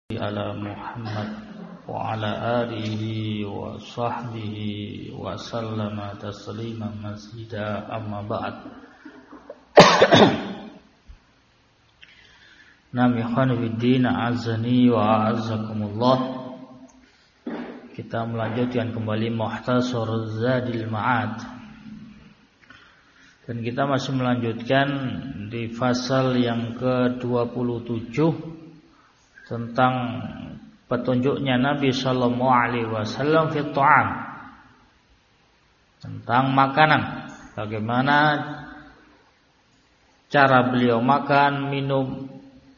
ala Muhammad wa ala alihi wa sahbihi wa sallama tasliman mazida, amma ba'd. Nami ikhwan fiddin, azani wa azzakumullah. Kita melanjutkan kembali Mukhtasar Zadil Ma'ad, dan kita masih melanjutkan di pasal yang ke-27 tentang petunjuknya Nabi sallallahu alaihi wasallam fi ta'am, tentang makanan, bagaimana cara beliau makan, minum.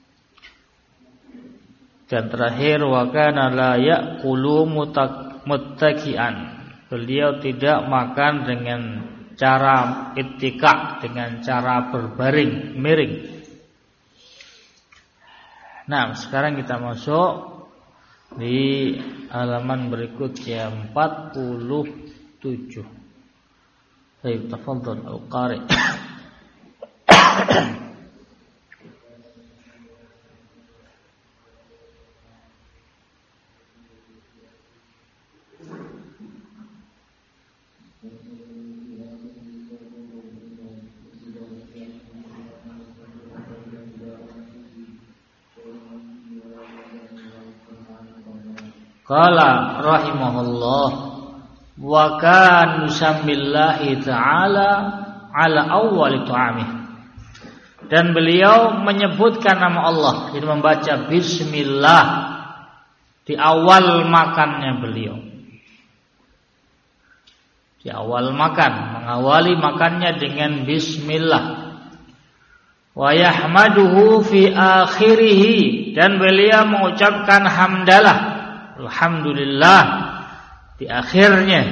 Dan terakhir, wa kana la ya'kulu muttaki'an, beliau tidak makan dengan cara ittika, dengan cara berbaring, miring. Nah, sekarang kita masuk di halaman berikutnya 47. Baik, tafadhal al-qari. Qala rahimahullah, wa kan yusammillahi ta'ala ala awwali ta'amih, dan beliau menyebutkan nama Allah, jadi membaca bismillah di awal makannya beliau. Di awal makan, mengawali makannya dengan bismillah. Wa yahmaduhu fi akhirih, dan beliau mengucapkan hamdalah, alhamdulillah, di akhirnya.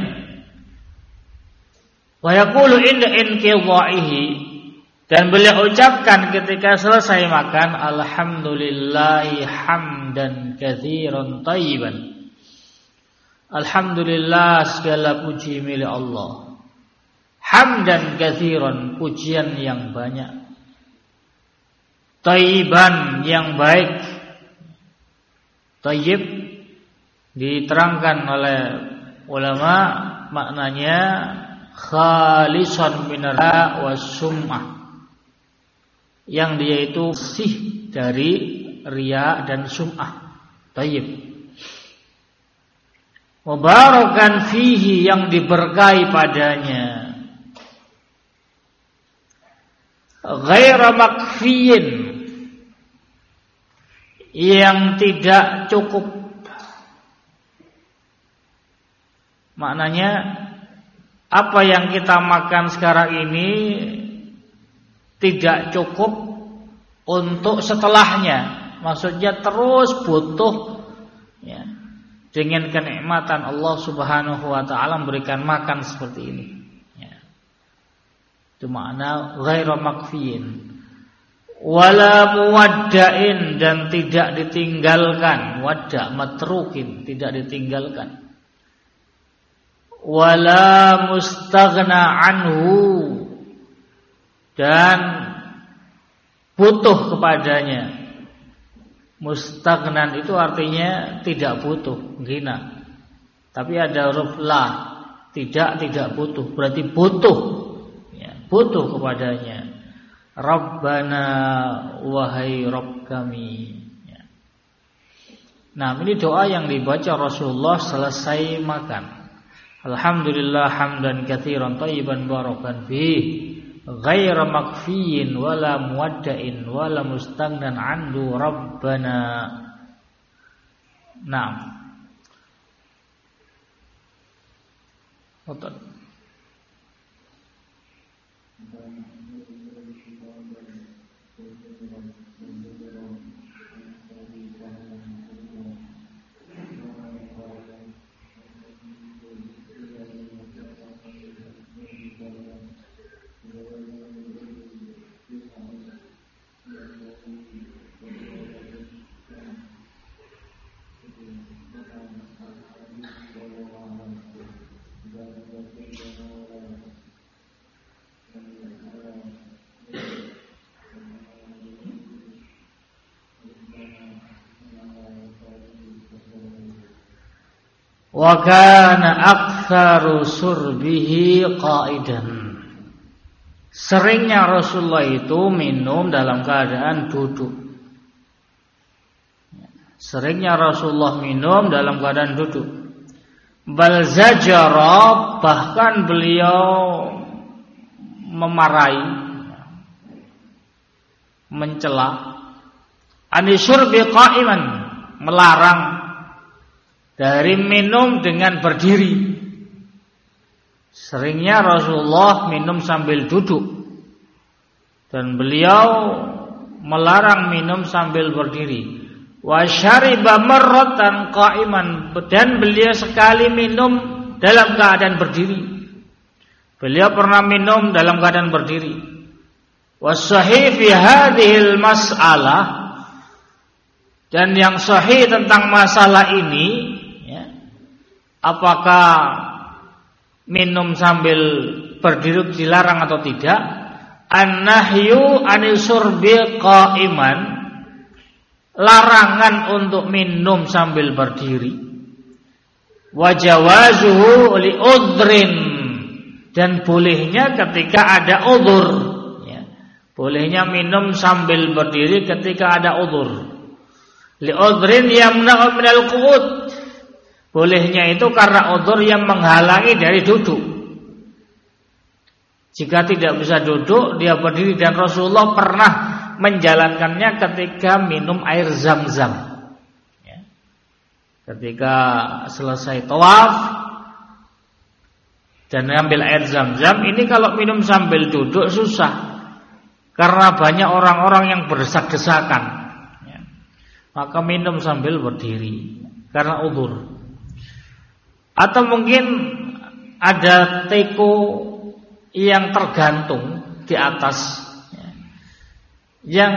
Wa yaqulu inda inqidha'ihi, dan beliau ucapkan ketika selesai makan, alhamdulillahi hamdan katsiran thayyiban, alhamdulillah, segala puji milik Allah, hamdan katsiran, pujian yang banyak, thayyiban, yang baik. Thayyib diterangkan oleh ulama maknanya khalisan minara wa sum'ah, yang dia itu bersih dari riya dan sum'ah. Thayyib. Mubarakan fihi, yang diberkahi padanya. Ghaira makfiyin, yang tidak cukup. Maknanya apa yang kita makan sekarang ini tidak cukup untuk setelahnya. Maksudnya terus butuh, ya, dengan kenikmatan Allah Subhanahu wa taala memberikan makan seperti ini, ya. Itu makna ghairu makfiin. Wala muwadda'in, dan tidak ditinggalkan. Wadda' matrukin, tidak ditinggalkan. Wala mustaghna anhu, dan butuh kepadanya. Mustaghnan itu artinya tidak butuh, ghina. Tapi ada huruf la, tidak butuh, berarti butuh, ya, butuh kepadanya. Rabbana, wahai Rabb kami, ya. Nah, ini doa yang dibaca Rasulullah selesai makan. Alhamdulillah hamdan katsiran thayyiban barakan fihi ghaira makfiyin wala muwadda'in wala mustaghnan anhu rabbana. Naam. Betul. Wa kana aktsaru surbihi qa'idan. Seringnya Rasulullah itu minum dalam keadaan duduk. Seringnya Rasulullah minum dalam keadaan duduk. Bal zajara, bahkan beliau memarahi, mencela, anisyurbi qa'iman, melarang dari minum dengan berdiri. Seringnya Rasulullah minum sambil duduk, dan beliau melarang minum sambil berdiri. Wa syariba marratan qa'iman, dan beliau sekali minum dalam keadaan berdiri. Beliau pernah minum dalam keadaan berdiri. Wa sahih fi hadhil mas'alah, dan yang sahih tentang masalah ini, ya, apakah minum sambil berdiri dilarang atau tidak? An-nahyu anil surbi qa'iman, larangan untuk minum sambil berdiri. Wa jawazuhu li udhrin, dan bolehnya ketika ada udhur, ya. Bolehnya minum sambil berdiri ketika ada udhur. Li udhrin yamna'u minal qu'ud, bolehnya itu karena udhur yang menghalangi dari duduk. Jika tidak bisa duduk, dia berdiri, dan Rasulullah pernah menjalankannya ketika minum air Zam-Zam, ya. Ketika selesai tawaf dan ambil air Zam-Zam, ini kalau minum sambil duduk susah, karena banyak orang-orang yang berdesak-desakan, ya. Maka minum sambil berdiri karena udhur. Atau mungkin ada teko yang tergantung di atas, ya, yang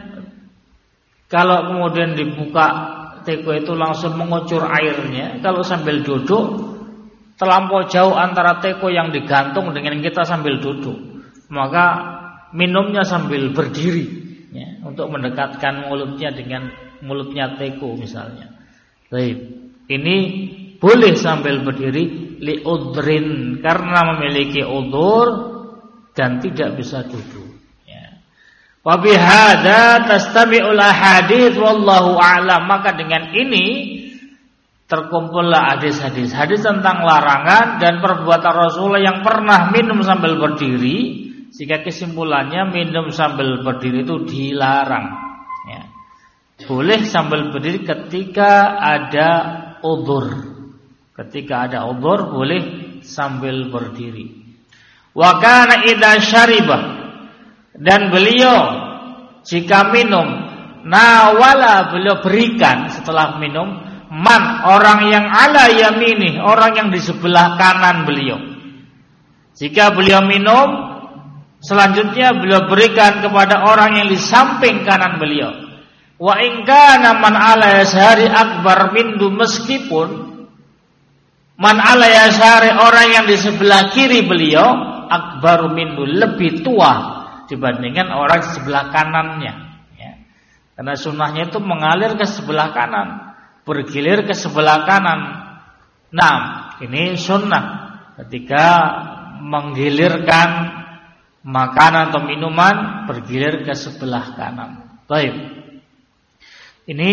kalau kemudian dibuka teko itu langsung mengucur airnya. Kalau sambil duduk, terlampau jauh antara teko yang digantung dengan kita sambil duduk, maka minumnya sambil berdiri, ya, untuk mendekatkan mulutnya dengan mulutnya teko misalnya. Baik, ini boleh sambil berdiri li udhrin, karena memiliki udhur dan tidak bisa duduk, ya. Wa bihadza tastami'ul ahadits wallahu a'lam, maka dengan ini terkumpullah hadis-hadis tentang larangan dan perbuatan Rasulullah yang pernah minum sambil berdiri, sehingga kesimpulannya minum sambil berdiri itu dilarang, ya. Boleh sambil berdiri ketika ada udhur. Ketika ada udhur boleh sambil berdiri. Wa kana idza syariba, dan beliau jika minum, nawala, beliau berikan setelah minum, man, orang yang ala yamini, orang yang di sebelah kanan beliau. Jika beliau minum, selanjutnya beliau berikan kepada orang yang di samping kanan beliau. Wa in kana man ala yasari akbar mindu, meskipun man ala yasari, orang yang di sebelah kiri beliau, akbaru mindu, lebih tua dibandingkan orang di sebelah kanannya, ya. Karena sunnahnya itu mengalir ke sebelah kanan, bergilir ke sebelah kanan. Nah, ini sunnah ketika menggilirkan makanan atau minuman, bergilir ke sebelah kanan. Baik. Ini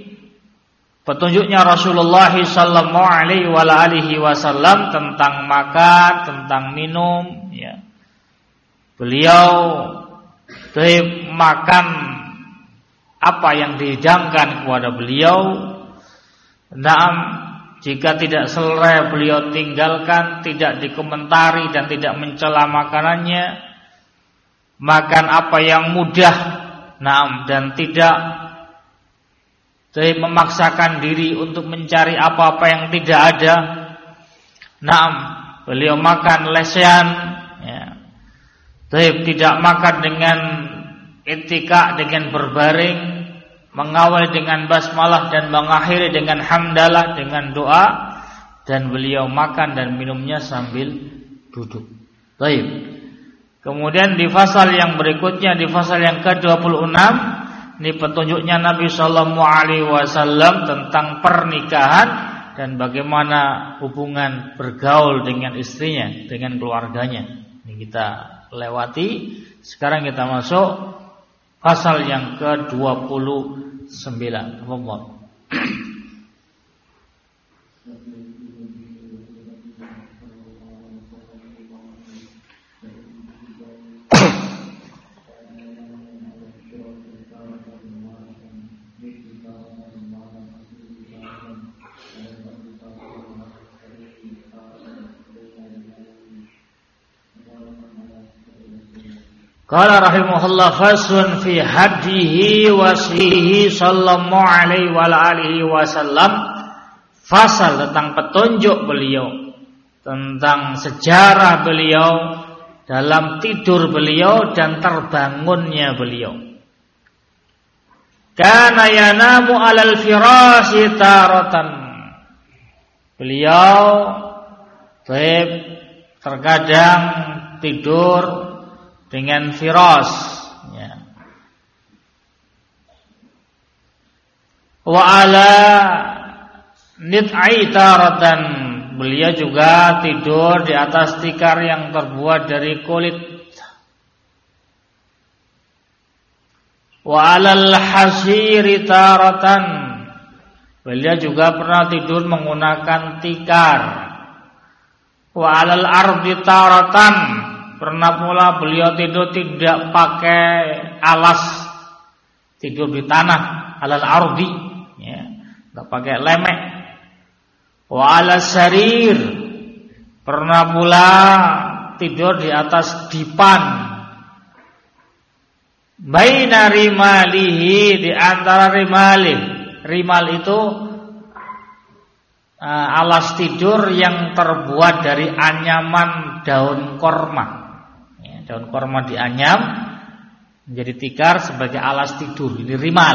petunjuknya Rasulullah sallallahu alaihi wasallam tentang makan, tentang minum, ya. Beliau makan apa yang dihidangkan kepada beliau. Naam, jika tidak selera beliau tinggalkan, tidak dikomentari dan tidak mencela makanannya. Makan apa yang mudah, naam, dan tidak memaksakan diri untuk mencari apa-apa yang tidak ada. Naam, beliau makan lesehan, ya. Tidak makan dengan itika, dengan berbaring, mengawali dengan basmalah dan mengakhiri dengan hamdalah, dengan doa, dan beliau makan dan minumnya sambil duduk. Baik. Kemudian di fasal yang berikutnya, di fasal yang ke-26, ini petunjuknya Nabi sallallahu alaihi wasallam tentang pernikahan dan bagaimana hubungan bergaul dengan istrinya, dengan keluarganya. Ini kita lewati. Sekarang kita masuk pasal yang ke-29. Qala rahimahullah faslun fi hadihi wasihi sallallahu alaihi wa alihi wasallam. Fasal tentang petunjuk beliau, tentang sejarah beliau dalam tidur beliau dan terbangunnya beliau. Kana yanamu alal firasi taratan. Beliau terkadang tidur dengan firas, ya. Wa ala nid'i taratan. Beliau juga tidur di atas tikar yang terbuat dari kulit. Wa alal hasiri taratan. Beliau juga pernah tidur menggunakan tikar. Wa alal ardi taratan. Pernah pula beliau tidur tidak pakai alas, tidur di tanah, alal ardi, ya, enggak pakai lemek. Wa ala sarir, pernah pula tidur di atas dipan. Baina rimalihi, di antara rimalih. Rimal itu alas tidur yang terbuat dari anyaman daun korma. Daun korma dianyam menjadi tikar sebagai alas tidur. Ini rimal.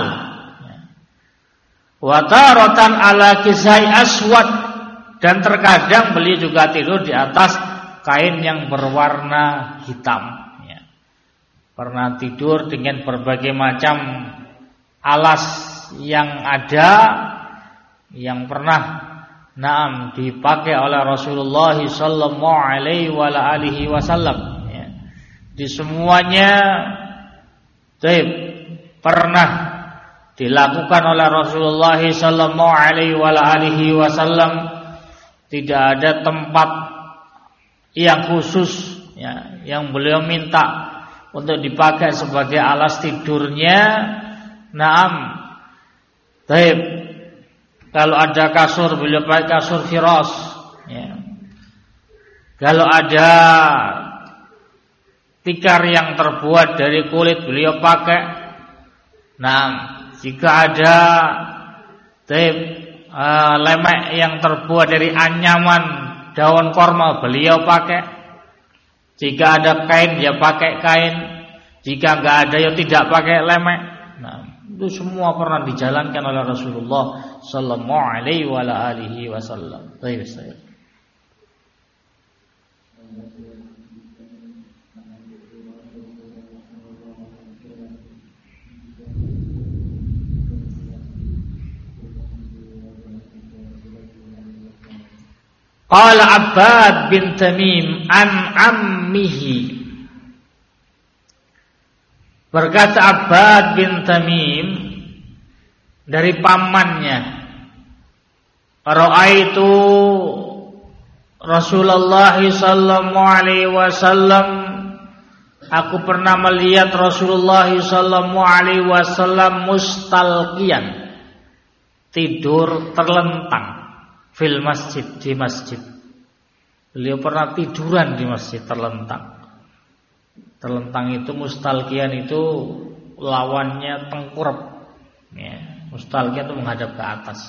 Wa taratan ala kisai aswad, dan terkadang beliau juga tidur di atas kain yang berwarna hitam. Pernah tidur dengan berbagai macam alas yang ada, yang pernah dipakai oleh Rasulullah sallallahu alaihi wa alihi wasallam. Di semuanya pernah dilakukan oleh Rasulullah sallallahu alaihi wa alihi wasallam. Tidak ada tempat yang khusus, ya, yang beliau minta untuk dipakai sebagai alas tidurnya. Kalau ada kasur, beliau pakai kasur firas, ya. Kalau ada tikar yang terbuat dari kulit, beliau pakai. Jika ada lemek yang terbuat dari anyaman daun korma, beliau pakai. Jika ada kain, dia pakai kain. Jika enggak ada, ya tidak pakai lemek. Itu semua pernah dijalankan oleh Rasulullah sallallahu alaihi wa alihi wasallam. Qala Abbad bin Tamim an ammihi. Berkata Abbad bin Tamim dari pamannya, ra'aitu Rasulullah sallallahu alaihi wasallam, aku pernah melihat Rasulullah sallallahu alaihi wasallam mustalqiyan, tidur terlentang fil masjid, di masjid. Beliau pernah tiduran di masjid terlentang. Terlentang itu, mustalqiyan itu lawannya tengkurap, ya. Mustalqiyan itu menghadap ke atas.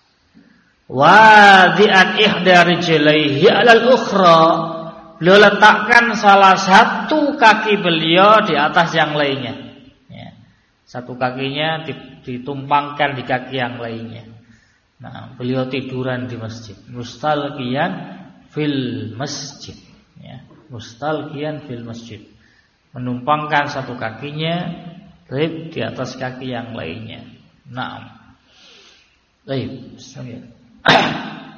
Wadi'an ihda rijlaihi 'alal ukhra. Beliau letakkan salah satu kaki beliau di atas yang lainnya, ya. Satu kakinya ditumpangkan di kaki yang lainnya. Beliau tiduran di masjid. Mustalqiyan fil masjid, ya. Mustalqiyan fil masjid, menumpangkan satu kakinya di atas kaki yang lainnya. Baik, bismillah.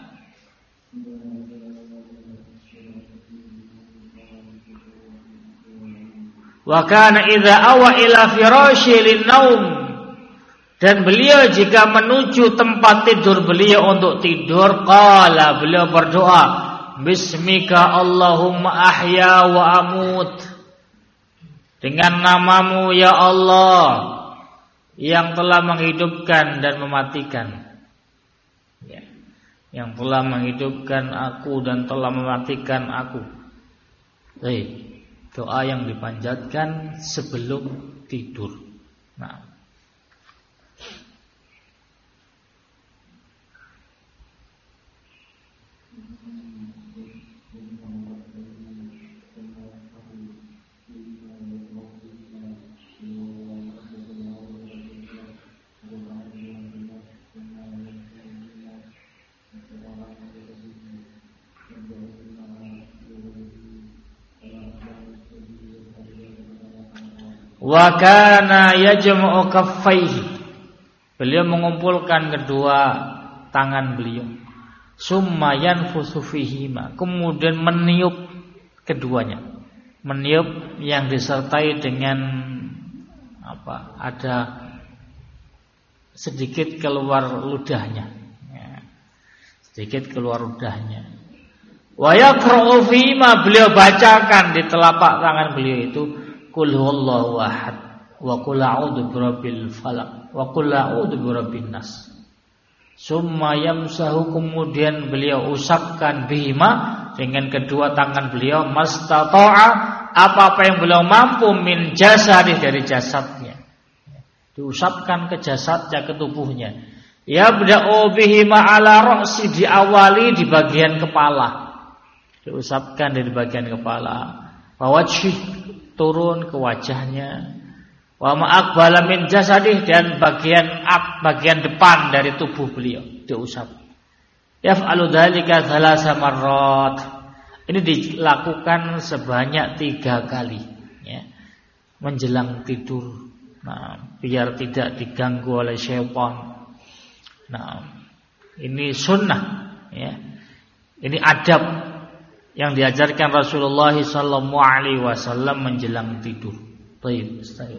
Wa kana idza awa ila firasyi lin-naum, dan beliau jika menuju tempat tidur beliau untuk tidur, qala, beliau berdoa, bismika Allahumma ahya wa amut, dengan namamu ya Allah yang telah menghidupkan dan mematikan, ya, yang telah menghidupkan aku dan telah mematikan aku. Baik, doa yang dipanjatkan sebelum tidur. Nah, wa kana yajma'u kaffaihi, beliau mengumpulkan kedua tangan beliau, summa yanfusu fihima, kemudian meniup keduanya, meniup yang disertai dengan apa? Ada sedikit keluar ludahnya, ya, sedikit keluar ludahnya. Wa yaqra'u fihima, beliau bacakan di telapak tangan beliau itu, Qul huwallahu ahad wa qul a'udzu birabbil falaq wa qul a'udzu birabbin nas. Summa yamsahu, kemudian beliau usapkan bihima, dengan kedua tangan beliau, mastata'a, apa-apa yang beliau mampu, min jasadi, dari jasadnya, diusapkan ke jasadnya, ke tubuhnya. Yabda'u bihima ala ra'si, diawali di bagian kepala, diusapkan dari bagian kepala. Wajhi, turun ke wajahnya. Wa ma'aqbala min jasadih, dan bagian depan dari tubuh beliau diusap. Yaf'alu dzalika thalatsa marrat, ini dilakukan sebanyak 3 kali, ya, menjelang tidur. Nah, biar tidak diganggu oleh syaitan. Nah, ini sunnah, ya. Ini adab yang diajarkan Rasulullah sallallahu alaihi wasallam menjelang tidur. Baik, Ustaz.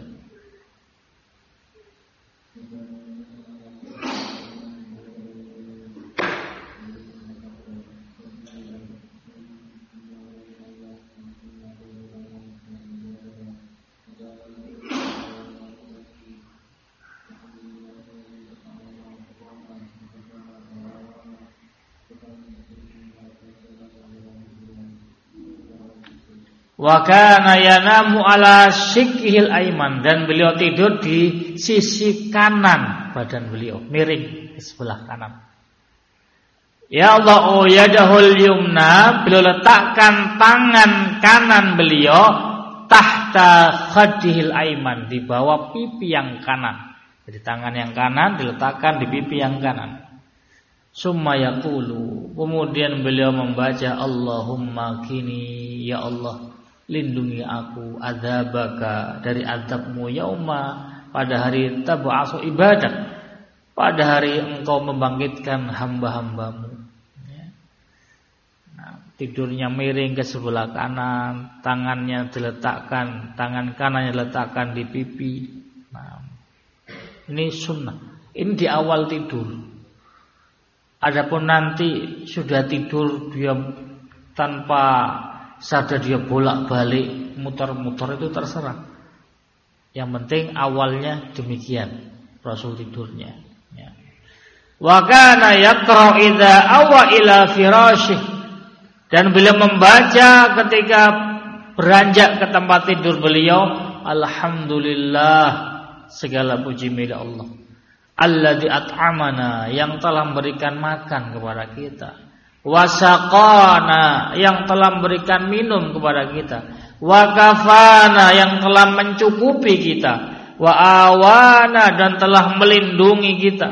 Wa kana yanamu ala shikkihil aiman, dan beliau tidur di sisi kanan badan beliau, miring di sebelah kanan. Ya Allah, yadahul yumna, beliau letakkan tangan kanan beliau tahta khaddihil aiman, di bawah pipi yang kanan. Jadi tangan yang kanan diletakkan di pipi yang kanan. Summa yaqulu, kemudian beliau membaca, Allahumma kini, ya Allah, lindungi aku, adzabaka, dari azabmu, yauma, pada hari tab'asu ibadah, pada hari engkau membangkitkan hamba-hambamu. Nah, tidurnya miring ke sebelah kanan, tangannya diletakkan, tangan kanannya diletakkan di pipi. Nah, ini sunnah. Ini di awal tidur. Adapun nanti sudah tidur dia tanpa sadar, dia bolak-balik, muter-muter, itu terserah. Yang penting awalnya demikian Rasul tidurnya, ya. Wa kana yaqra idza awa ila firasyih, dan beliau membaca ketika beranjak ke tempat tidur beliau, alhamdulillah, segala puji milik Allah, alladzi at'amana, yang telah memberikan makan kepada kita, wasaqana, yang telah memberikan minum kepada kita, wakafana, yang telah mencukupi kita, wa awana, dan telah melindungi kita.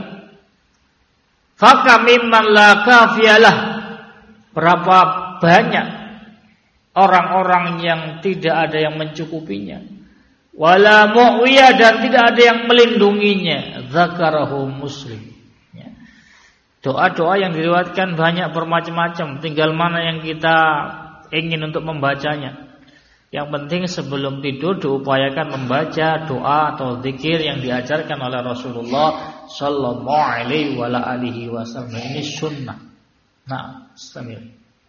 Faka mimman la kafiyalah, berapa banyak orang-orang yang tidak ada yang mencukupinya, wala mu'wiyah, dan tidak ada yang melindunginya. Zakarahu Muslim, Doa-doa yang diriwayatkan banyak bermacam-macam, tinggal mana yang kita ingin untuk membacanya. Yang penting sebelum tidur diupayakan membaca doa atau zikir yang diajarkan oleh Rasulullah sallallahu alaihi wasallam. Ini sunnah. Nah, istamir.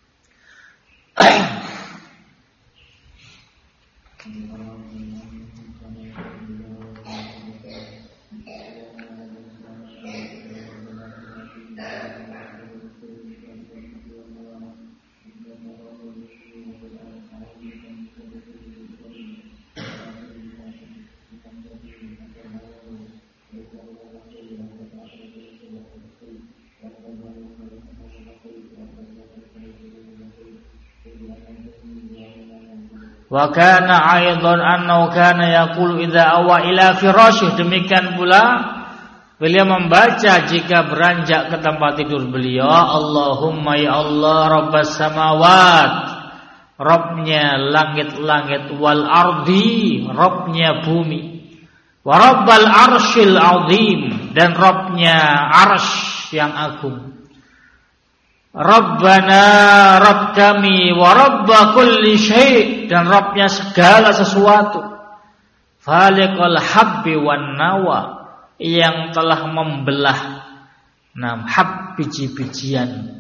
Wa kana aidan annahu kana yaqulu idza awa ila firasyih, demikian pula beliau membaca jika beranjak ke tempat tidur beliau, Allahumma ya Allah rabbas samawat, Rabbnya langit-langit, wal ardi, Rabbnya bumi, wa rabbal arsyil azim, dan Rabbnya arsy yang agung. Rabbana, Rabb kami, wa Rabba kulli syai', dan Rabbnya segala sesuatu. Faliqal habbi wan nawa, yang telah membelah hab, biji-bijian.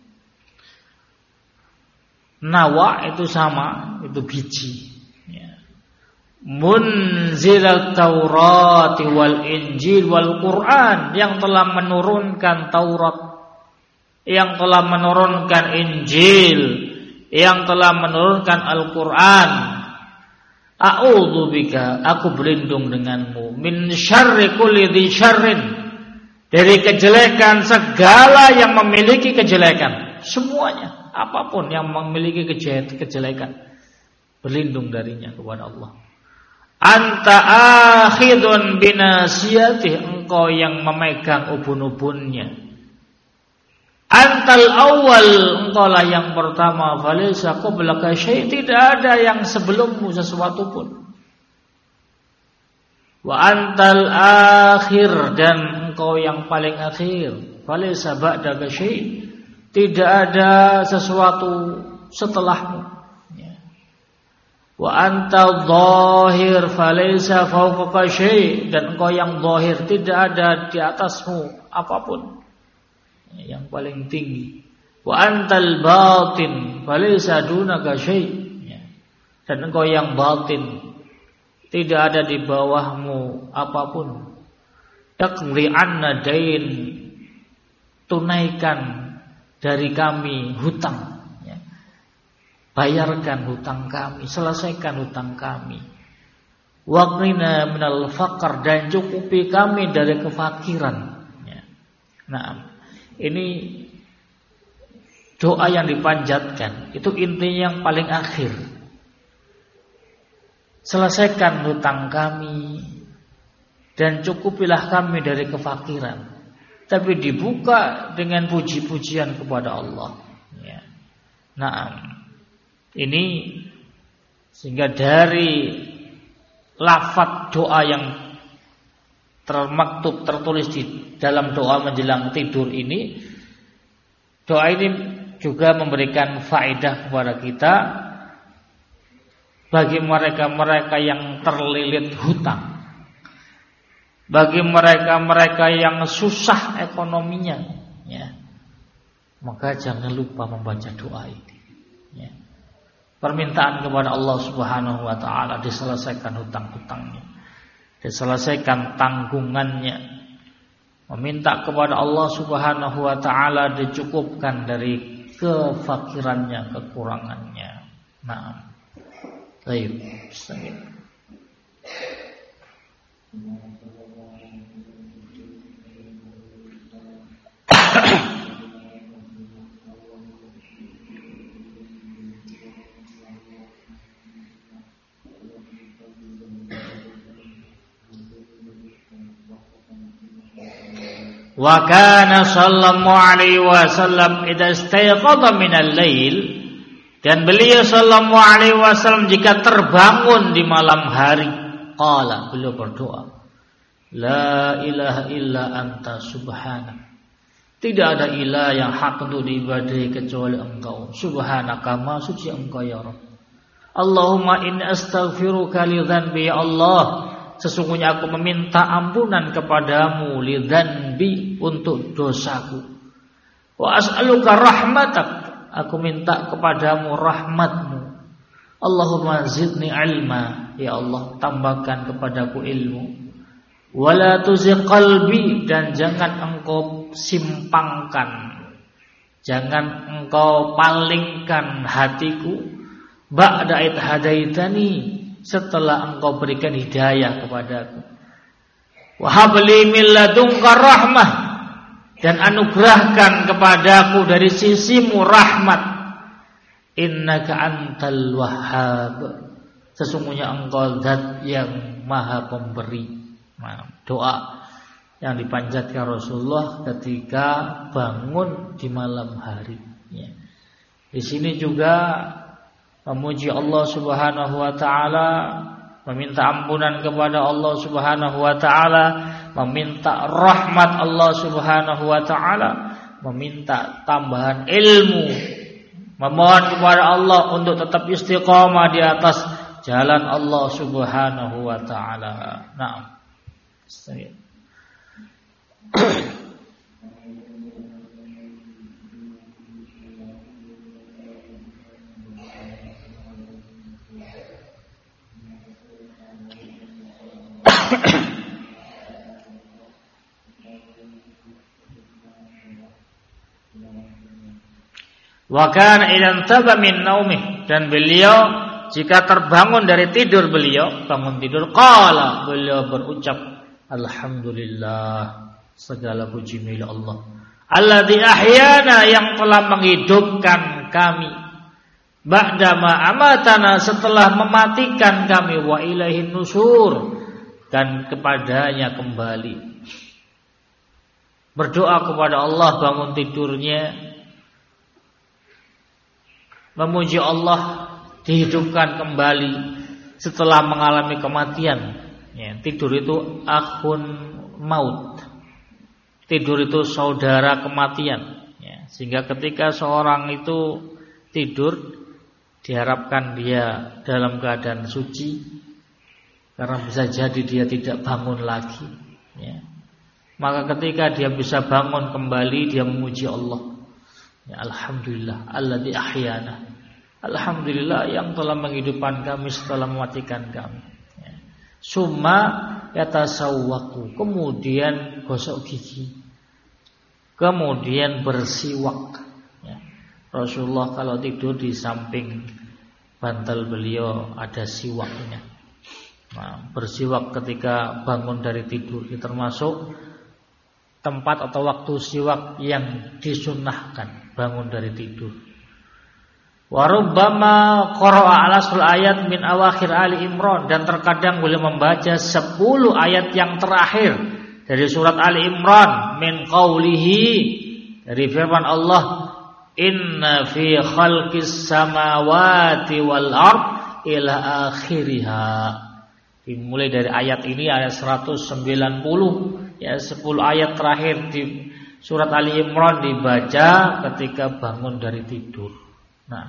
Nawa itu sama, itu biji. Munzil Taurat wal Injil wal Quran, yang telah menurunkan Taurat, yang telah menurunkan Injil, yang telah menurunkan Al-Quran. A'udzubika, aku berlindung denganmu, min syarri kulli dzi syarrin, dari kejelekan segala yang memiliki kejelekan. Semuanya, apapun yang memiliki kejelekan, berlindung darinya kepada Allah. Anta akhidun binasiyatih, engkau yang memegang ubun-ubunnya. Antal awal, engkaulah yang pertama, falaysa qablaka syai', tidak ada yang sebelummu sesuatu pun. Wa antal akhir, dan engkau yang paling akhir, falaysa ba'daka syai', tidak ada sesuatu setelahmu. Wa antal zahir, falaysa fawqaka syai', dan engkau yang zahir, tidak ada di atasmu apapun, yang paling tinggi. Wa antal batin, falaysa dunaka syai', dan engkau yang batin, tidak ada di bawahmu apapun. Taqdi anna dain, tunaikan dari kami hutang, bayarkan hutang kami, selesaikan hutang kami. Waqina minal faqr, dan cukupi kami dari kefakiran. Nah, ini doa yang dipanjatkan, itu intinya yang paling akhir. Selesaikan hutang kami dan cukupilah kami dari kefakiran. Tapi dibuka dengan puji-pujian kepada Allah. Nah, ini sehingga dari lafaz doa yang termaktub, tertulis di dalam doa menjelang tidur ini, doa ini juga memberikan faedah kepada kita bagi mereka-mereka yang terlilit hutang, bagi mereka-mereka yang susah ekonominya, maka jangan lupa membaca doa ini. Permintaan kepada Allah Subhanahu wa taala diselesaikan hutang-hutangnya, diselesaikan tanggungannya, meminta kepada Allah Subhanahu wa taala dicukupkan dari kefakirannya, kekurangannya. Nah, baik, bismillah. Wa kana sallallahu alaihi wasallam idza istayqadha minal lail, dan beliau sallallahu alaihi wasallam jika terbangun di malam hari, qala, beliau berdoa, la ilaha illa anta subhanak, Tidak ada ilah yang hak untuk diibadahi kecuali Engkau. Subhanaka, maha suci Engkau ya Rabb. Allahumma inni astaghfiruka li dzanbi, ya Allah, sesungguhnya aku meminta ampunan kepadamu li dzanbi, untuk dosaku. Wa as'aluka rahmatak, aku minta kepadamu rahmatmu. Allahumma zidni ilma, ya Allah, tambahkan kepadaku ilmu. Wala tuzigh qalbi, dan jangan engkau simpangkan, jangan engkau palingkan hatiku, ba'da id hadaitani, setelah engkau berikan hidayah kepadaku. Wa habli min ladunka rahmah, dan anugerahkan kepadaku dari sisimu rahmat. Innaka antal wahhab, sesungguhnya engkau zat yang maha pemberi. Nah, doa yang dipanjatkan Rasulullah ketika bangun di malam hari. Ya. Di sini juga memuji Allah Subhanahu wa taala, meminta ampunan kepada Allah Subhanahu wa taala, meminta rahmat Allah Subhanahu wa taala, meminta tambahan ilmu, memohon kepada Allah untuk tetap istiqamah di atas jalan Allah Subhanahu wa taala. Nah, wa kana idan taba min naumih, dan beliau jika terbangun dari tidur beliau, bangun tidur, qala, beliau berucap, alhamdulillah, segala puji milik Allah, alladzi ahyana, yang telah menghidupkan kami, ba'dama amatana, setelah mematikan kami, wa ilaihin nusur, dan kepadanya kembali. Berdoa kepada Allah bangun tidurnya, memuji Allah dihidupkan kembali setelah mengalami kematian. Ya, tidur itu akhun maut, tidur itu saudara kematian. Ya, sehingga ketika seorang itu tidur, diharapkan dia dalam keadaan suci, karena bisa jadi dia tidak bangun lagi. Ya. Maka ketika dia bisa bangun kembali, dia memuji Allah. Ya, alhamdulillah, alladzi ahyana, alhamdulillah yang telah menghidupkan kami setelah mematikan kami. Ya. Summa yatasawwaku, kemudian gosok gigi, kemudian bersiwak. Ya. Rasulullah kalau tidur di samping bantal beliau ada siwaknya. Nah, bersiwak ketika bangun dari tidur, ini termasuk tempat atau waktu siwak yang disunnahkan bangun dari tidur. Wa rubbama qara'a al-asl ayat min awakhir Ali Imran, dan terkadang boleh membaca 10 ayat yang terakhir dari surat Ali Imran, min qaulihi, dari firman Allah, inna fi khalqis samawati wal ard ila akhiriha. Dimulai dari ayat ini, ayat 190, ya 10 ayat terakhir di surat Ali Imran dibaca ketika bangun dari tidur. Nah,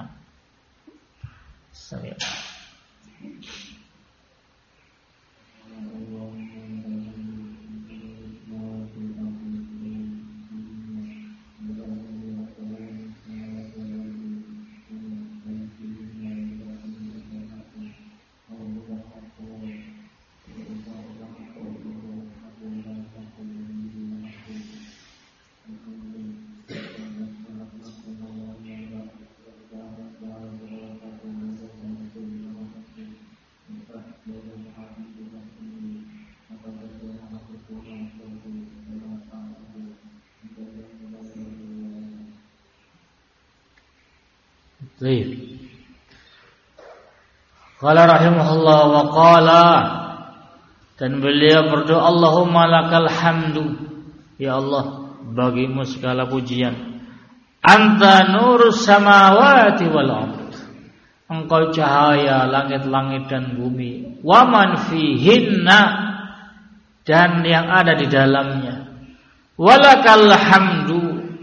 qala rahimahullah wa qala, dan beliau berdoa, Allahumma lakal hamdu, ya Allah, bagimu segala pujian, anta nurus samawati wal ard, engkau cahaya langit-langit dan bumi, wa man fihinna, dan yang ada di dalamnya, walakal hamdu,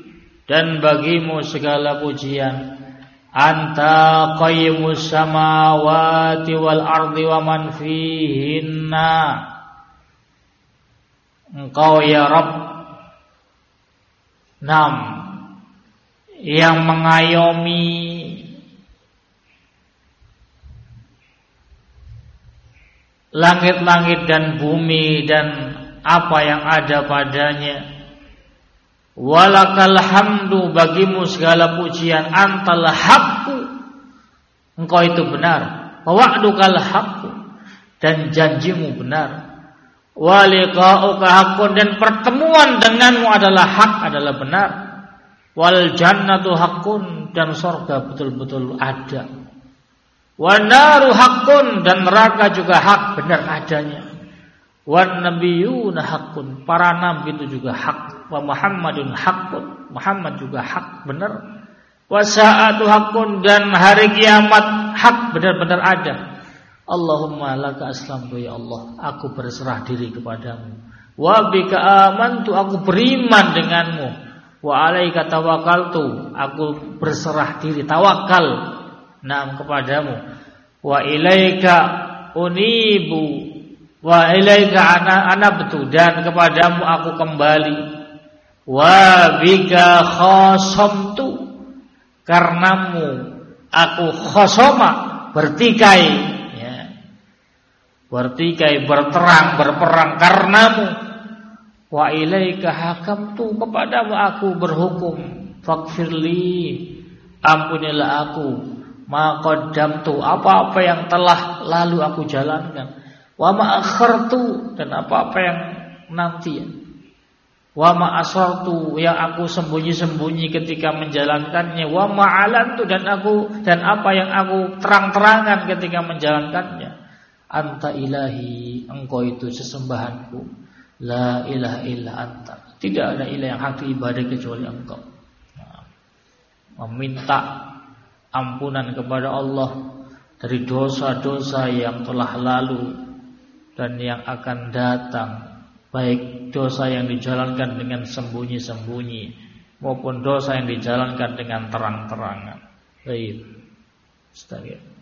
dan bagimu segala pujian. Anta qayyimus samawati wal ardi wa man fihinna. Engkau ya Rabb, yang mengayomi langit-langit dan bumi dan apa yang ada padanya. Walakal hamdu, bagimu segala pujian. Antal haqqu, engkau itu benar. Wa'dukal haqqu, dan janjimu benar. Waliqa'uka haqqun, dan pertemuan denganmu adalah hak, adalah benar. Wal jannatu haqqun, dan surga betul-betul ada. Wan naru haqqun, dan neraka juga hak, benar adanya. Wan nabiyyuna haqqun, para nabi itu juga hak. Wa Muhammadun haqqun, Muhammad juga hak, benar. Wa sa'atu haqqun, dan hari kiamat hak, benar-benar ada. Allahumma laka aslamtu ya Allah, aku berserah diri kepadamu. Wa bika amantu, aku beriman denganmu. Wa alaika tawakkaltu, aku berserah diri, tawakal kepadamu. Wa ilaika unibu, wa ilaika anabtu, dan kepadamu aku kembali. Wa bika khasamtu, karenamu aku khasama, bertikai, bertikai, berperang karenamu. Wa ilaika hakamtu, kepadamu aku berhukum. Faghfirli, ampunilah aku. Ma qaddamtu, apa-apa yang telah lalu aku jalankan. Wa ma akhartu, dan apa-apa yang nanti. Wa ma asrartu, yang aku sembunyi-sembunyi ketika menjalankannya. Wa ma alantu, dan apa yang aku terang-terangan ketika menjalankannya. Anta ilahi, engkau itu sesembahanku. La ilaha illa anta, tidak ada ilah yang hak diibadai kecuali engkau. Meminta ampunan kepada Allah dari dosa-dosa yang telah lalu dan yang akan datang, baik dosa yang dijalankan dengan sembunyi-sembunyi maupun dosa yang dijalankan dengan terang-terangan. Baik. Astagfirullah.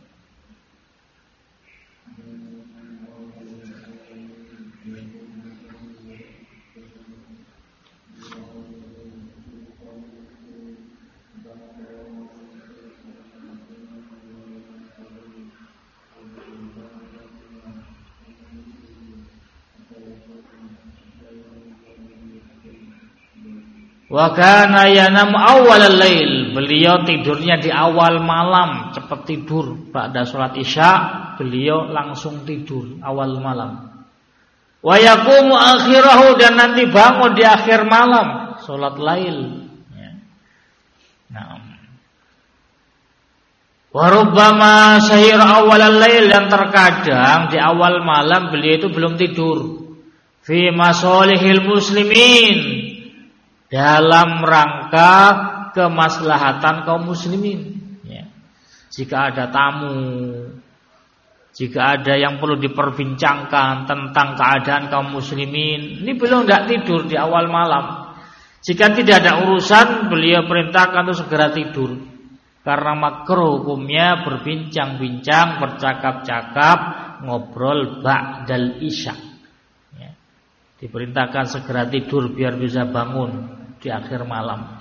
Wa kana yanam awwalal lail, beliau tidurnya di awal malam, cepat tidur. Ba'da salat Isya beliau langsung tidur awal malam. Wa yaqumu akhirahu, dan nanti bangun di akhir malam, salat lail. Wa rubbama sahira awwalal lail, dan terkadang di awal malam beliau itu belum tidur. Fi masalihil muslimin, dalam rangka kemaslahatan kaum muslimin. Jika ada tamu, jika ada yang perlu diperbincangkan tentang keadaan kaum muslimin, ini beliau tidak tidur di awal malam. Jika tidak ada urusan, beliau perintahkan untuk segera tidur. Karena makruh hukumnya berbincang-bincang, bercakap-cakap, ngobrol ba'dal isya. Diperintahkan segera tidur biar bisa bangun di akhir malam.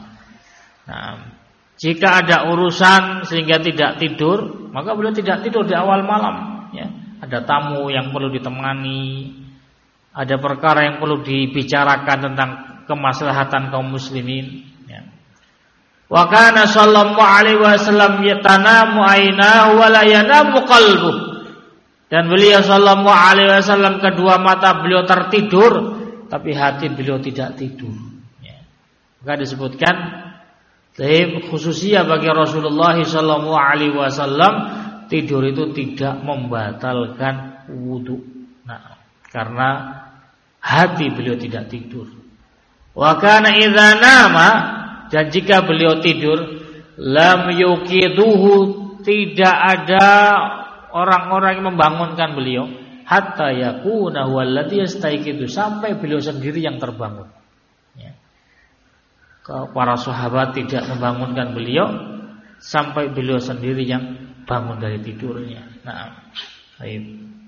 Jika ada urusan sehingga tidak tidur, maka beliau tidak tidur di awal malam. Ada tamu yang perlu ditemani, ada perkara yang perlu dibicarakan tentang kemaslahatan kaum muslimin. Wa kana sallallahu alaihi wasallam yatanamu ainahu wa la yanamu qalbuh. Dan beliau sallallahu alaihi wasallam kedua mata beliau tertidur, tapi hati beliau tidak tidur. Maka disebutkan khususnya bagi Rasulullah sallallahu alaihi wasallam, tidur itu tidak membatalkan wudu. Karena hati beliau tidak tidur. Wa kana idza nama, dan jika beliau tidur, lam yuqiduhu, tidak ada orang-orang yang membangunkan beliau, hatta yakuna huwallazi yastayqidu, sampai beliau sendiri yang terbangun. Para sahabat tidak membangunkan beliau sampai beliau sendiri yang bangun dari tidurnya. Nah, baik.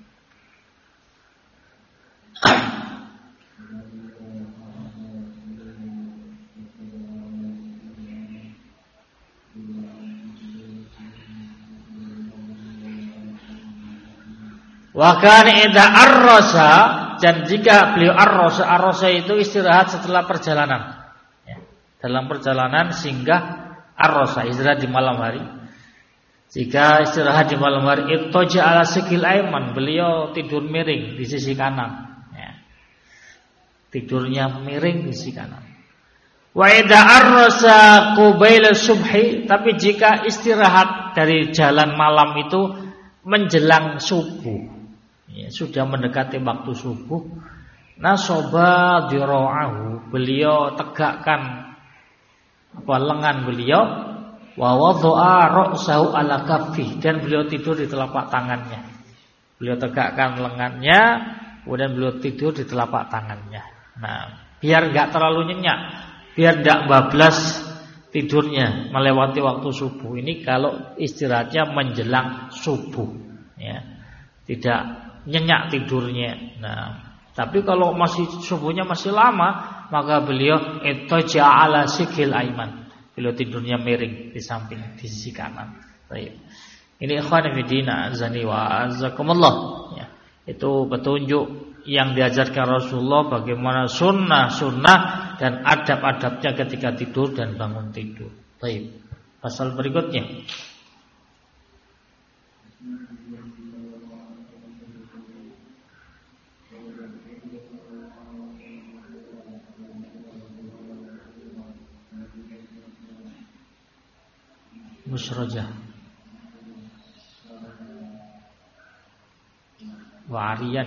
Wa kana idza arrasa, dan jika beliau arrasa itu istirahat setelah perjalanan. Ya, dalam perjalanan singgah arrasa, istirahat di malam hari. Jika istirahat di malam hari, ittaja ala sikil aiman, beliau tidur miring di sisi kanan. Ya. Tidurnya miring di sisi kanan. Wa idza arrasa qubaila subhi, tapi jika istirahat dari jalan malam itu menjelang subuh, ya, sudah mendekati waktu subuh, nasoba dira'ahu, beliau tegakkan lengan beliau, wa wadha'a ra'sahu ala kaffi, dan beliau tidur di telapak tangannya. Beliau tegakkan lengannya, kemudian beliau tidur di telapak tangannya. Nah, biar enggak terlalu nyenyak, biar enggak bablas tidurnya melewati waktu subuh. Ini kalau istirahatnya menjelang subuh, ya. Tidak nyenyak tidurnya. Nah, tapi kalau masih subuhnya masih lama, maka beliau ittaja ala sikil aiman. Beliau tidurnya miring di samping, di sisi kanan. Baik. Ini ikhwan fillah azani wa azakumullah. Ya, itu petunjuk yang diajarkan Rasulullah bagaimana sunnah dan adab-adabnya ketika tidur dan bangun tidur. Baik. Pasal berikutnya. Musrajah wa ariyan.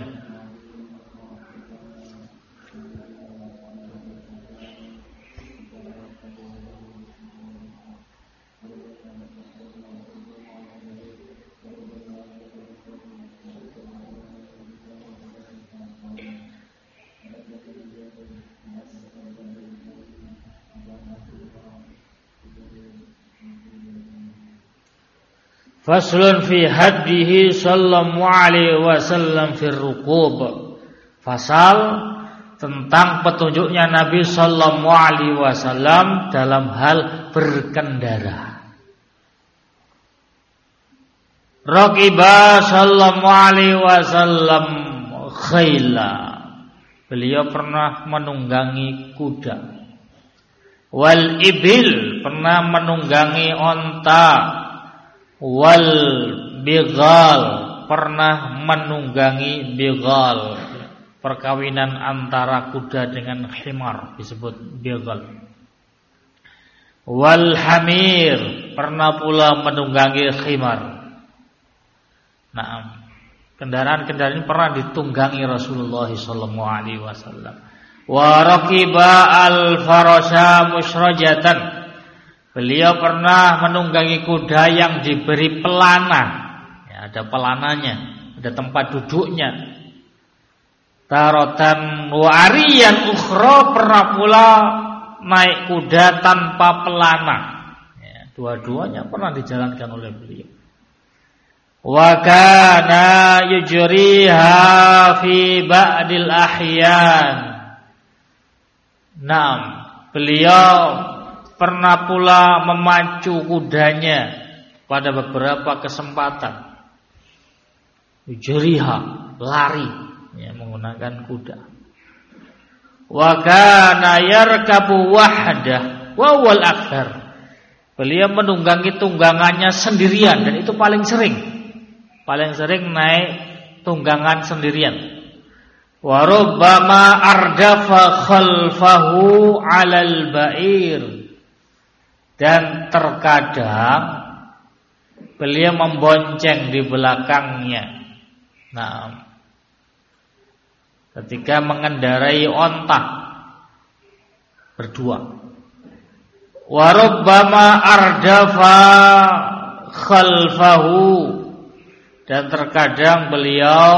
Faslun fi haddihi sallallahu alaihi wasallam fi ruqub. Fasal tentang petunjuknya Nabi sallallahu alaihi wasallam dalam hal berkendara. Raqiba sallallahu alaihi wasallam khaila. Beliau pernah menunggangi kuda. Wal ibil, pernah menunggangi onta. Wal bighal, pernah menunggangi bighal, perkawinan antara kuda dengan himar disebut bighal. Wal hamir, pernah pula menunggangi khimar. Nah, kendaraan-kendaraan ini pernah ditunggangi Rasulullah sallallahu alaihi wasallam. Wa raqiba al farasha musrajatan, beliau pernah menunggangi kuda yang diberi pelana, ya, ada pelananya, ada tempat duduknya. Tarotan warian ukhra, pernah pula naik kuda tanpa pelana. Ya, dua-duanya pernah dijalankan oleh beliau. Wa kana yujriha fi ba'dil ahyan. Naam, beliau pernah pula memacu kudanya pada beberapa kesempatan. Yujriha, lari, ya, menggunakan kuda. Wa kana yarkabu wahdah wa wal akthar. Beliau menunggangi tunggangannya sendirian, dan itu paling sering. Paling sering naik tunggangan sendirian. Wa rubbama ardafa khalfahu 'alal ba'ir. Dan terkadang beliau membonceng di belakangnya. Nah, ketika mengendarai onta berdua. Wa rubbama ardafa khalfahu, dan terkadang beliau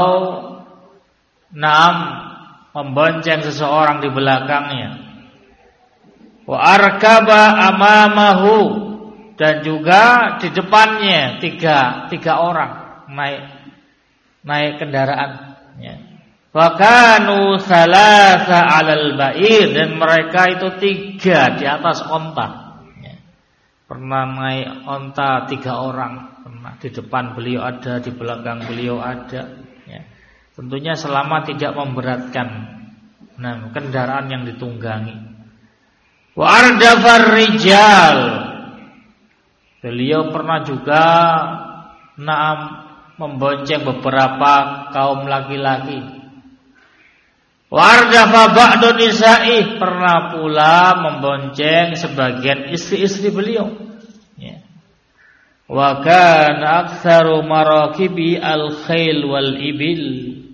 membonceng seseorang di belakangnya. Wa arkaba amamahu, dan juga di depannya tiga orang naik kendaraan, ya. Wa kanu salasa 'alal ba'ir, dan mereka itu 3 di atas onta, ya. Pernah naik onta 3 orang, pernah di depan beliau ada, di belakang beliau ada, ya. Tentunya selama tidak memberatkan kendaraan yang ditunggangi. Wa ardafar rijal, beliau pernah juga membonceng beberapa kaum laki-laki. Wa ardafa ba'du nisa'i, pernah pula membonceng sebagian istri-istri beliau, ya. Wa kana aktsaru marakibi al-khail wal ibil,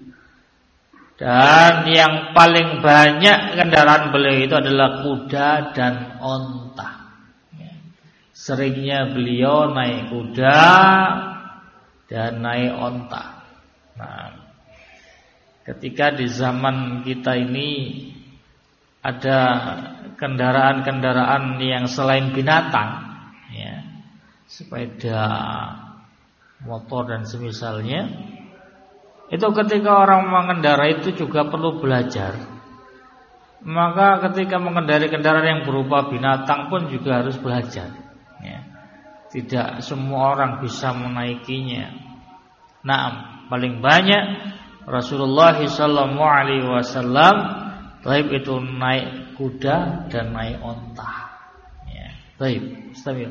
dan yang paling banyak kendaraan beliau itu adalah kuda dan onta, ya. Seringnya beliau naik kuda dan naik onta. Nah, ketika di zaman kita ini ada kendaraan-kendaraan yang selain binatang, ya, sepeda, motor dan semisalnya, itu ketika orang mengendarai itu juga perlu belajar. Maka ketika mengendarai kendaraan yang berupa binatang pun juga harus belajar, ya. Tidak semua orang bisa menaikinya. Nah, paling banyak Rasulullah SAW taib itu naik kuda dan naik onta, ya. Taib, stabil.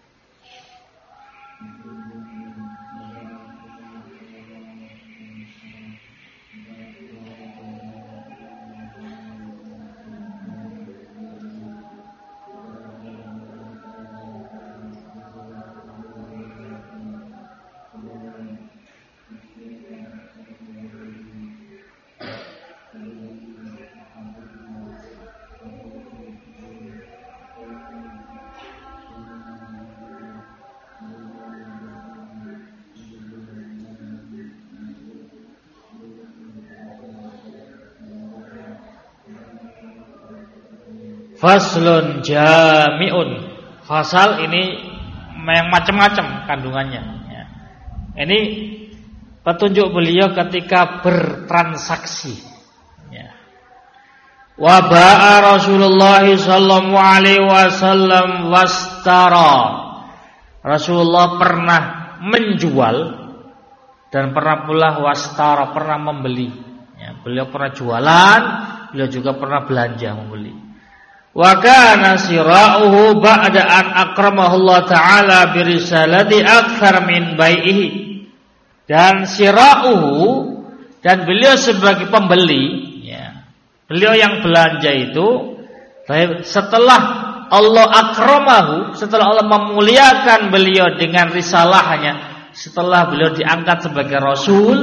Faslun jami'un. Fasal ini yang macam-macam kandungannya, ya. Ini petunjuk beliau ketika bertransaksi, ya. Wa ba'a Rasulullah sallallahu alaihi wasallam wastara. Rasulullah pernah menjual dan pernah pula wastara, pernah membeli, ya. Beliau pernah jualan, beliau juga pernah belanja, membeli. Wa kana sira'uhu ba'da an akramahu Allah ta'ala birisalati akthar min bai'ihi. Dan sira'uhu, dan beliau sebagai pembeli, ya. Beliau yang belanja itu setelah Allah akramahu, setelah Allah memuliakan beliau dengan risalahnya, setelah beliau diangkat sebagai Rasul,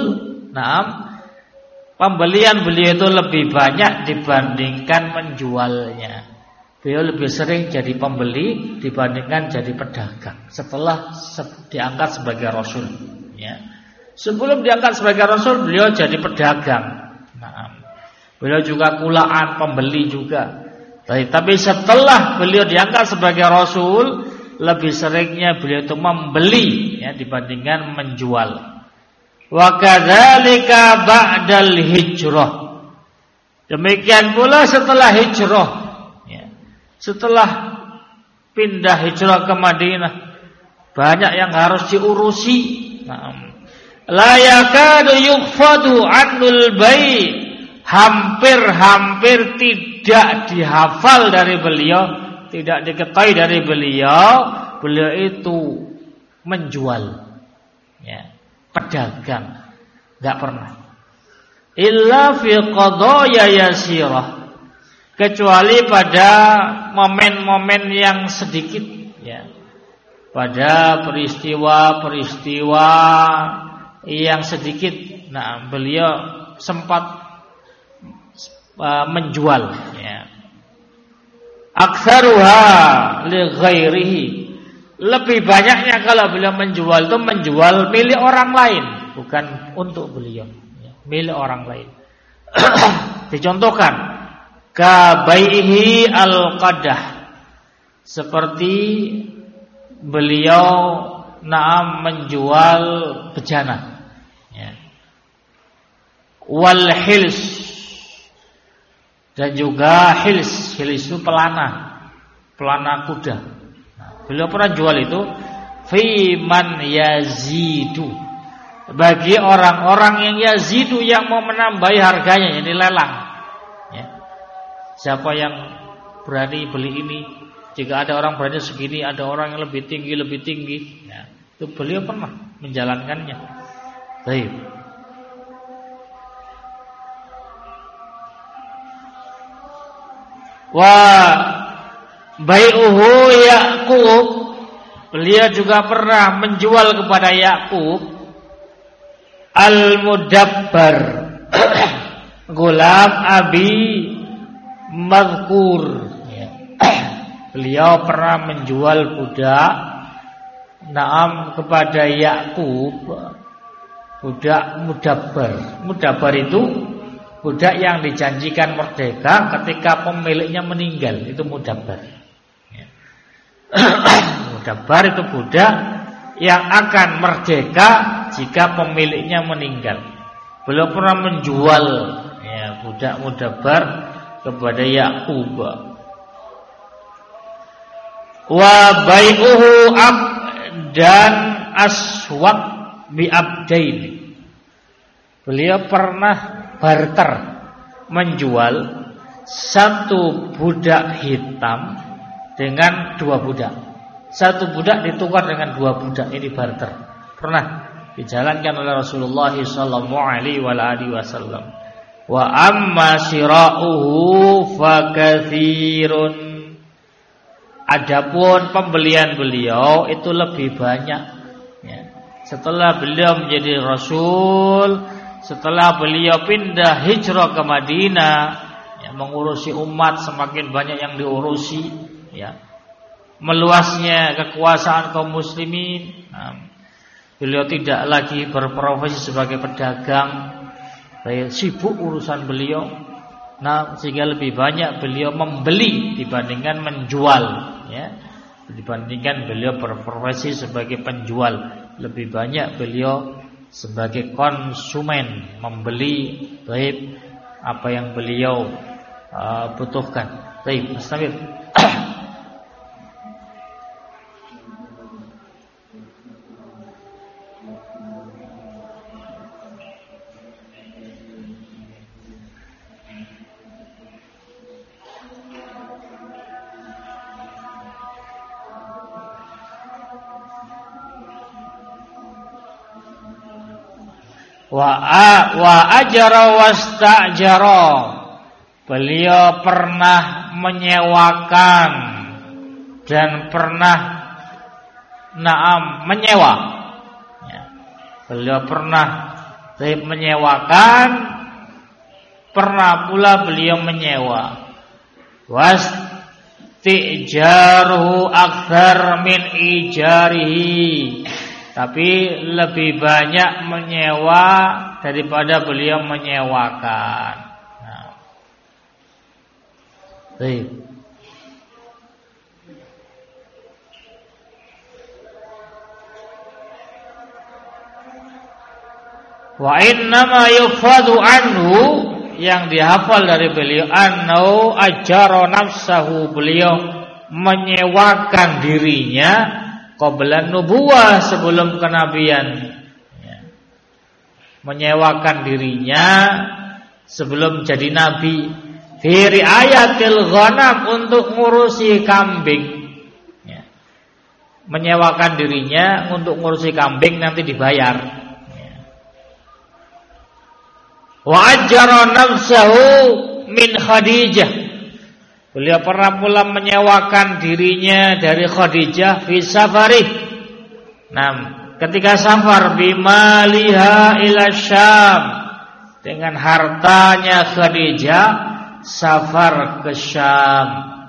pembelian beliau itu lebih banyak dibandingkan menjualnya. Beliau lebih sering jadi pembeli dibandingkan jadi pedagang setelah diangkat sebagai Rasul, ya. Sebelum diangkat sebagai Rasul, beliau jadi pedagang. Beliau juga kulaan, pembeli juga. Tapi setelah beliau diangkat sebagai Rasul, lebih seringnya beliau itu membeli, ya, dibandingkan menjual. Wa kadzalika ba'dal hijrah. Demikian pula setelah hijrah. Setelah pindah hijrah ke Madinah, banyak yang harus diurusi. La yakadu yukhfadu anul bai', hampir tidak dihafal dari beliau, tidak diketahui dari beliau itu menjual, ya, pedagang, enggak pernah. Illa fi qadaya yasirah, kecuali pada momen-momen yang sedikit, ya. Pada peristiwa-peristiwa yang sedikit, beliau sempat menjual, ya. Aktsaruha li ghairihi, lebih banyaknya kalau beliau menjual itu menjual milik orang lain, bukan untuk beliau, ya, milik orang lain. Dicontohkan ka baihi al-qadah, seperti beliau menjual bejana, ya. Wal hils, dan juga hils itu pelana kuda. Nah, beliau pernah jual itu fi man yazidu, bagi orang-orang yang yazidu, yang mau menambahi harganya, ini lelang, ya. Siapa yang berani beli ini? Jika ada orang berani segini, ada orang yang lebih tinggi, ya. Itu beliau pernah menjalankannya. Baik. Wa bai'uhu Yaqub, beliau juga pernah menjual kepada Yaqub al-mudabbar gulam abi madhkur, ya. Beliau pernah menjual budak kepada Yaqub, budak mudabbar. Mudabbar itu budak yang dijanjikan merdeka ketika pemiliknya meninggal, itu mudabbar, ya. Mudabbar itu budak yang akan merdeka jika pemiliknya meninggal. Beliau pernah menjual, ya, budak mudabbar kepada Yaqub. Wa bai'uhu dan aswaq bi abdain. Beliau pernah barter, menjual satu budak hitam dengan dua budak. Satu budak ditukar dengan dua budak, ini barter. Pernah dijalankan oleh Rasulullah sallallahu alaihi wasallam. Wa amma sira'uhu fakatsirun. Adapun pembelian beliau itu lebih banyak, ya. Setelah beliau menjadi Rasul, setelah beliau pindah hijrah ke Madinah, ya, mengurusi umat, semakin banyak yang diurusi, ya. Meluasnya kekuasaan kaum muslimin. Beliau tidak lagi berprofesi sebagai pedagang, sibuk urusan beliau. Sehingga lebih banyak beliau membeli dibandingkan menjual, ya. Dibandingkan beliau berprofesi sebagai penjual, lebih banyak beliau sebagai konsumen, membeli baik apa yang beliau butuhkan. Baik, Astagfirullah. Wa ajara wastajara, beliau pernah menyewakan dan pernah menyewa, ya. Beliau pernah menyewakan, pernah pula beliau menyewa. Wastijaruhu akthar min ijarihi, tapi lebih banyak menyewa daripada beliau menyewakan. Baik. Wa innama yufadu anhu, yang dihafal dari beliau, annahu ajara nafsahu, beliau menyewakan dirinya qabla nubuwah, sebelum kenabian, ya. Menyewakan dirinya sebelum jadi nabi, fi riayatil ghanam, untuk ngurusi kambing, ya. Menyewakan dirinya untuk ngurusi kambing, nanti dibayar, ya. Wa ajjara nafsahu min Khadijah, beliau pernah pula menyewakan dirinya dari Khadijah fi safari. Ketika safar, bimaliha ila Syam, dengan hartanya Khadijah safar ke Syam.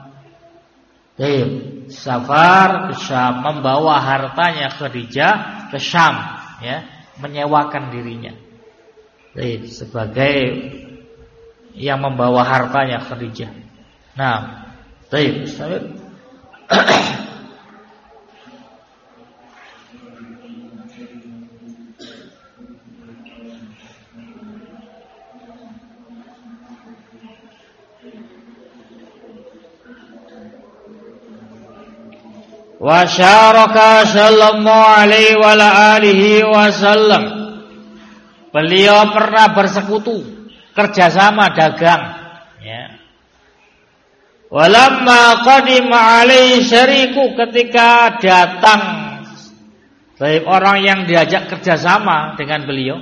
Safar ke Syam, membawa hartanya Khadijah ke Syam, ya, menyewakan dirinya. Sebagai yang membawa hartanya Khadijah. Wa syaraka sallallahu alaihi wa alihi wasallam. Beliau pernah bersekutu, kerjasama dagang, ya. Walamma qadima alaihi syariku, ketika datang baik orang yang diajak kerjasama dengan beliau.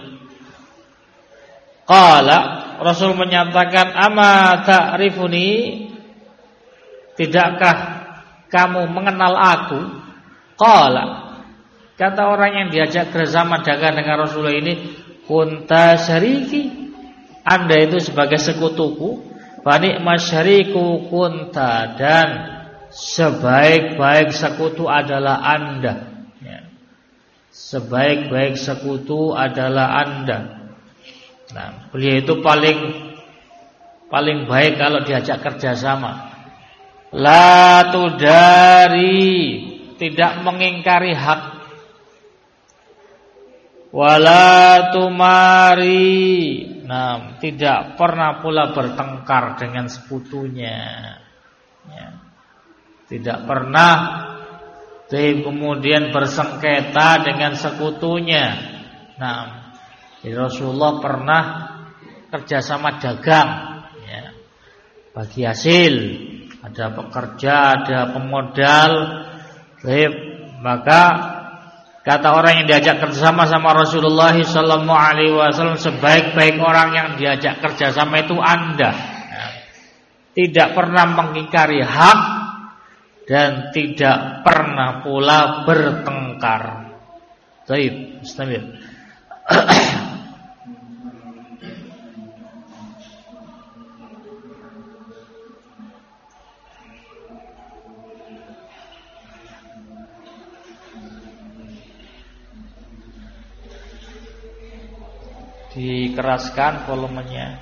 Qala, Rasul menyatakan, ama ta'rifuni, tidakkah kamu mengenal aku? Qala, kata orang yang diajak kerjasama dagang dengan Rasulullah ini, kunta syariki, Anda itu sebagai sekutuku, bani masyariku kunta, dan sebaik-baik sekutu adalah Anda, ya. Sebaik-baik sekutu adalah Anda. Nah, beliau itu paling baik kalau diajak kerjasama. La tudari, tidak mengingkari hak. Wala tumari, nah, tidak pernah pula bertengkar dengan sekutunya, ya. Tidak pernah kemudian bersengketa dengan sekutunya. Nah, Rasulullah pernah kerjasama dagang, ya. Bagi hasil, ada pekerja, ada pemodal, maka kata orang yang diajak kerjasama sama Rasulullah sallallahu alaihi wasallam, sebaik-baik orang yang diajak kerjasama itu Anda, ya. Tidak pernah mengingkari hak dan tidak pernah pula bertengkar. Baik, istamil. Dikeraskan volumenya.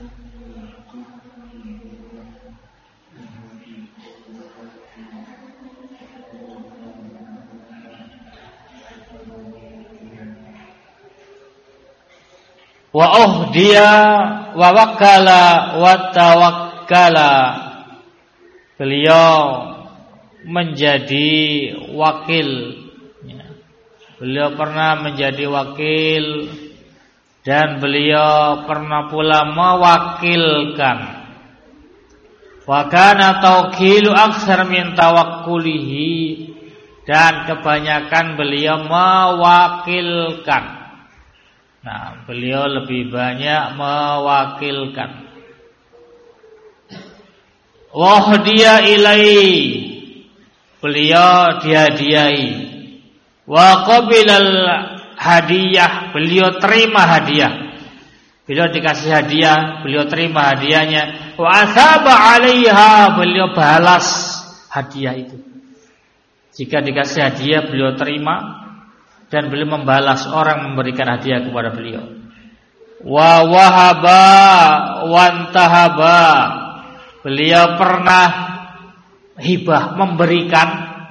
Wa uhdiya wa wakala wa tawakkala. Beliau menjadi wakil, ya. Beliau pernah menjadi wakil, dan beliau pernah pula mewakilkan. Wa kana tawkilu aktsar min tawakkulihi, dan kebanyakan beliau mewakilkan. Nah, beliau lebih banyak mewakilkan. Wahdiya ilai, beliau dihadiahi. Wa qabilal hadiah, beliau terima hadiah. Beliau dikasih hadiah, beliau terima hadiahnya. Wa asaba 'alaiha, beliau balas hadiah itu. Jika dikasih hadiah beliau terima, dan beliau membalas orang memberikan hadiah kepada beliau. Wa wahaba wantahaba, beliau pernah hibah, memberikan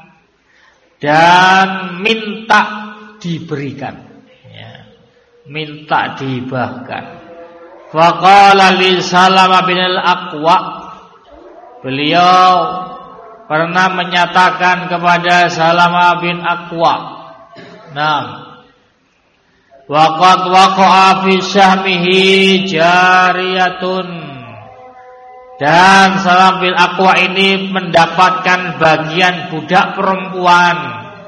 dan minta diberikan, ya. Minta dihibahkan. Faqala li Salamah bin al-Aqwa, beliau pernah menyatakan kepada Salamah bin Aqwa, nah, waqad waqa'a fi syahmihi jariyatun, dan Salam bin Aqwa ini mendapatkan bagian budak perempuan.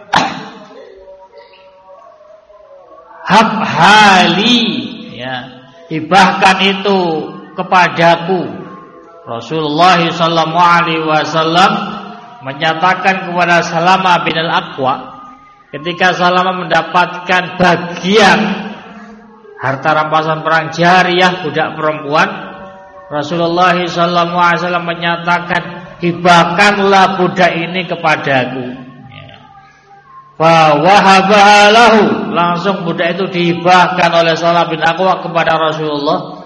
Habhali, ya, hibahkan itu kepadaku. Rasulullah sallallahu alaihi wasallam menyatakan kepada Salamah bin al-Aqwa, ketika Salamah mendapatkan bagian harta rampasan perang jariyah, budak perempuan, Rasulullah SAW menyatakan, hibahkanlah budak ini kepadaku. Fa wahabaha lahu, langsung budak itu dihibahkan oleh Salamah bin Aqwa kepada Rasulullah.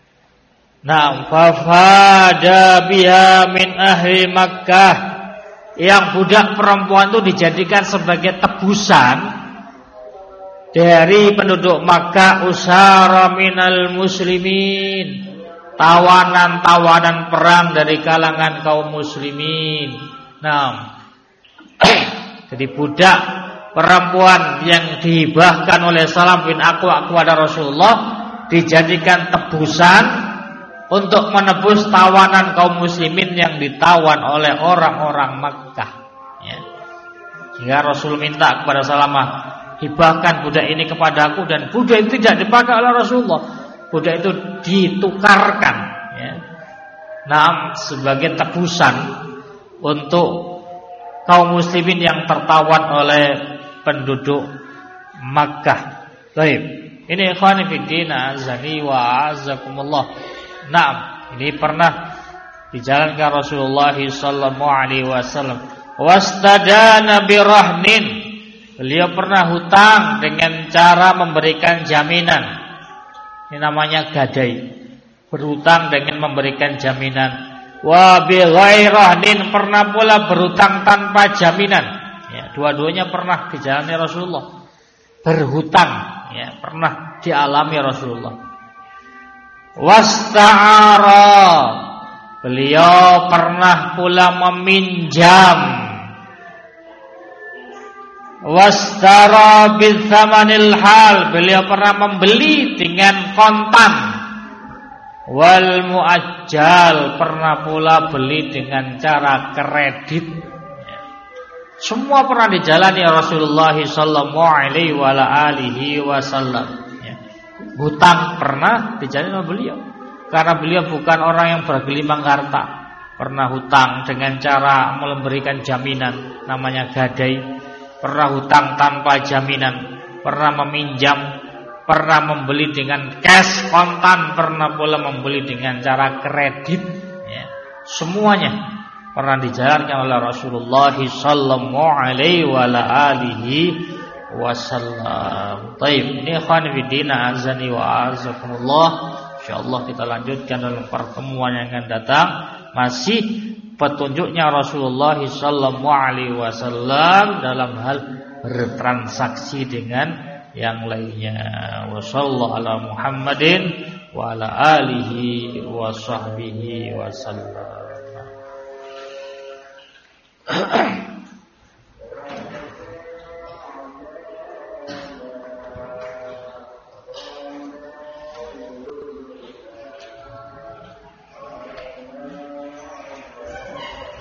Nah, fa fada biha min ahli Makkah, yang budak perempuan itu dijadikan sebagai tebusan dari penduduk Makkah, usara minal muslimin, tawanan-tawanan perang dari kalangan kaum muslimin. Nah, jadi budak perempuan yang dihibahkan oleh Salam bin Aqwa kepada Rasulullah dijadikan tebusan untuk menebus tawanan kaum muslimin yang ditawan oleh orang-orang Makkah. Ya. Sehingga Rasul minta kepada Salamah, hibahkan budak ini kepadaku, dan budak itu tidak dipakai oleh Rasulullah. Budak itu ditukarkan, ya, nah, sebagai tebusan untuk kaum muslimin yang tertawan oleh penduduk Makkah. Baik, ini ikhwani fiddin azani wa azakumullah. Nah, ini pernah dijalankan Rasulullah sallallahu alaihi wasallam. Wastadana birahnin. Beliau pernah hutang dengan cara memberikan jaminan. Ini namanya gadai. Berhutang dengan memberikan jaminan. Wa bi ghairahnin, pernah pula berhutang tanpa jaminan. Ya, dua-duanya pernah dijalani Rasulullah. Berhutang, ya, pernah dialami Rasulullah. Wasta'ara, beliau pernah pula meminjam. Wastara bil thamanil hal, beliau pernah membeli dengan kontan. Wal muajjal, pernah pula beli dengan cara kredit. Semua pernah dijalani Rasulullah sallallahu alaihi wasallam. Hutang pernah dijalani oleh beliau, karena beliau bukan orang yang bergelimang harta. Pernah hutang dengan cara memberikan jaminan, namanya gadai. Pernah hutang tanpa jaminan, pernah meminjam, pernah membeli dengan cash kontan, pernah pula membeli dengan cara kredit. Ya. Semuanya pernah dijalankan oleh Rasulullah sallallahu alaihi wasallam. Baik, ini ikhwan fillah azani wa azakumullah. Insyaallah kita lanjutkan dalam pertemuan yang akan datang, masih petunjuknya Rasulullah sallallahu alaihi wasallam dalam hal bertransaksi dengan yang lainnya. Wassallallahu ala Muhammadin wa ala alihi wa sahbihi wasallam.